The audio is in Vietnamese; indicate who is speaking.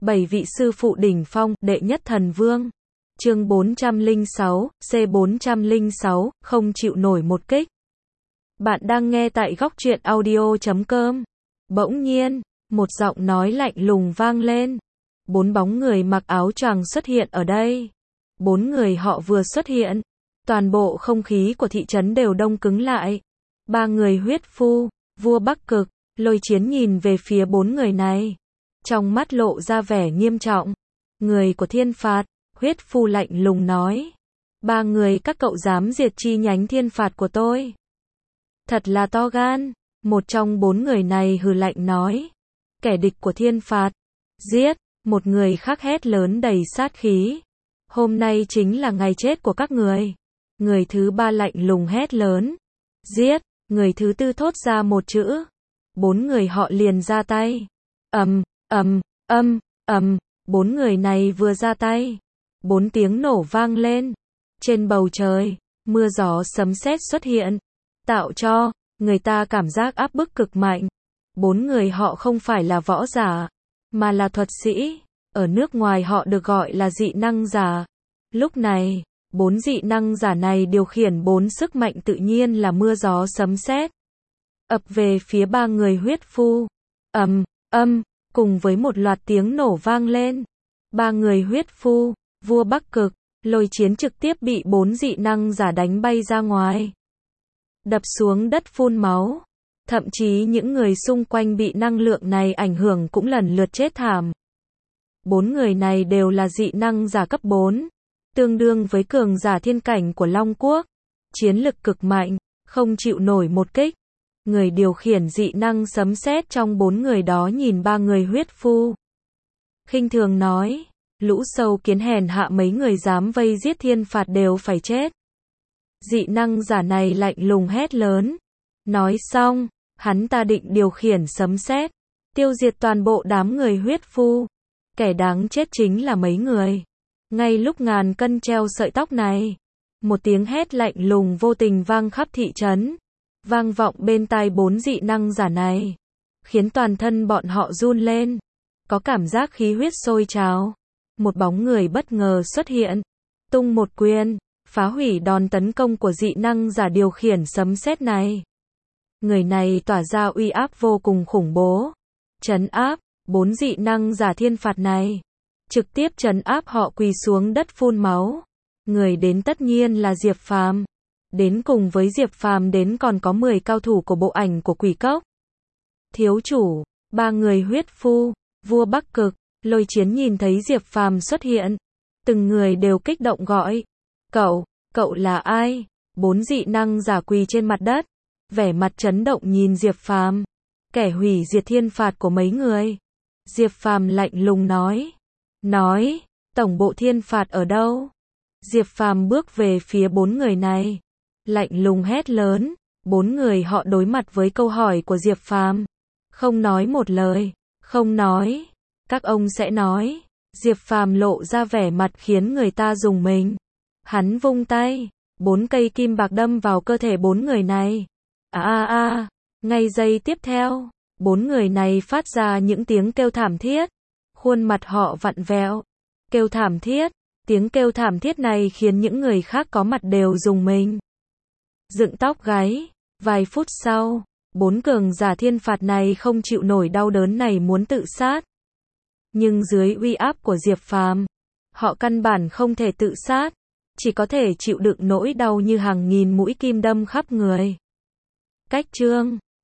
Speaker 1: 7 vị sư phụ đỉnh phong, đệ nhất thần vương. Chương 406, C406, không chịu nổi một kích. Bạn đang nghe tại góc truyện audio.com. Bỗng nhiên, một giọng nói lạnh lùng vang lên. 4 bóng người mặc áo choàng xuất hiện ở đây. 4 người họ vừa xuất hiện, toàn bộ không khí của thị trấn đều đông cứng lại. 3 người huyết phu, vua Bắc Cực, Lôi Chiến nhìn về phía 4 người này, trong mắt lộ ra vẻ nghiêm trọng. Người của Thiên Phạt, huyết phu lạnh lùng nói. 3 người các cậu dám diệt chi nhánh Thiên Phạt của tôi. Thật là to gan. Một trong 4 người này hừ lạnh nói. Kẻ địch của Thiên Phạt. Giết. Một người khác hét lớn đầy sát khí. Hôm nay chính là ngày chết của các người. Người thứ 3 lạnh lùng hét lớn. Giết. Người thứ 4 thốt ra một chữ. 4 người họ liền ra tay. Ầm, 4 người này vừa ra tay, 4 tiếng nổ vang lên. Trên bầu trời, mưa gió sấm sét xuất hiện, tạo cho người ta cảm giác áp bức cực mạnh. 4 người họ không phải là võ giả, mà là thuật sĩ. Ở nước ngoài họ được gọi là dị năng giả. Lúc này, 4 dị năng giả này điều khiển 4 sức mạnh tự nhiên là mưa gió sấm sét, ập về phía 3 người huyết phu. Cùng với một loạt tiếng nổ vang lên, 3 người huyết phu, vua Bắc Cực, Lôi Chiến trực tiếp bị 4 dị năng giả đánh bay ra ngoài, đập xuống đất phun máu. Thậm chí những người xung quanh bị năng lượng này ảnh hưởng cũng lần lượt chết thảm. 4 người này đều là dị năng giả cấp 4, tương đương với cường giả thiên cảnh của Long Quốc, chiến lực cực mạnh, không chịu nổi một kích. Người điều khiển dị năng sấm sét trong 4 người đó nhìn 3 người huyết phu, khinh thường nói, lũ sâu kiến hèn hạ, mấy người dám vây giết Thiên Phạt đều phải chết. Dị năng giả này lạnh lùng hét lớn. Nói xong, hắn ta định điều khiển sấm sét, tiêu diệt toàn bộ đám người huyết phu. Kẻ đáng chết chính là mấy người. Ngay lúc ngàn cân treo sợi tóc này, một tiếng hét lạnh lùng vô tình vang khắp thị trấn, vang vọng bên tai 4 dị năng giả này, khiến toàn thân bọn họ run lên, có cảm giác khí huyết sôi trào. Một bóng người bất ngờ xuất hiện, tung một quyền, phá hủy đòn tấn công của dị năng giả điều khiển sấm sét này. Người này tỏa ra uy áp vô cùng khủng bố, trấn áp 4 dị năng giả Thiên Phạt này, trực tiếp trấn áp họ quỳ xuống đất phun máu. Người đến tất nhiên là Diệp Phàm. Đến cùng với Diệp Phàm đến còn có 10 cao thủ của bộ ảnh của Quỷ Cốc. Thiếu chủ, 3 người huyết phu, vua Bắc Cực, Lôi Chiến nhìn thấy Diệp Phàm xuất hiện, từng người đều kích động gọi, cậu là ai? 4 dị năng giả quỳ trên mặt đất, vẻ mặt chấn động nhìn Diệp Phàm, kẻ hủy diệt Thiên Phạt của mấy người. Diệp Phàm lạnh lùng nói, tổng bộ Thiên Phạt ở đâu? Diệp Phàm bước về phía 4 người này, lạnh lùng hét lớn. 4 người họ đối mặt với câu hỏi của Diệp Phàm, không nói một lời, không nói. Các ông sẽ nói. Diệp Phàm lộ ra vẻ mặt khiến người ta rùng mình. Hắn vung tay, 4 cây kim bạc đâm vào cơ thể 4 người này. Ngay giây tiếp theo, 4 người này phát ra những tiếng kêu thảm thiết, khuôn mặt họ vặn vẹo, kêu thảm thiết. Tiếng kêu thảm thiết này khiến những người khác có mặt đều rùng mình, dựng tóc gáy. Vài phút sau, 4 cường giả Thiên Phạt này không chịu nổi đau đớn này muốn tự sát. Nhưng dưới uy áp của Diệp Phàm, họ căn bản không thể tự sát, chỉ có thể chịu đựng nỗi đau như hàng nghìn mũi kim đâm khắp người. Cách chương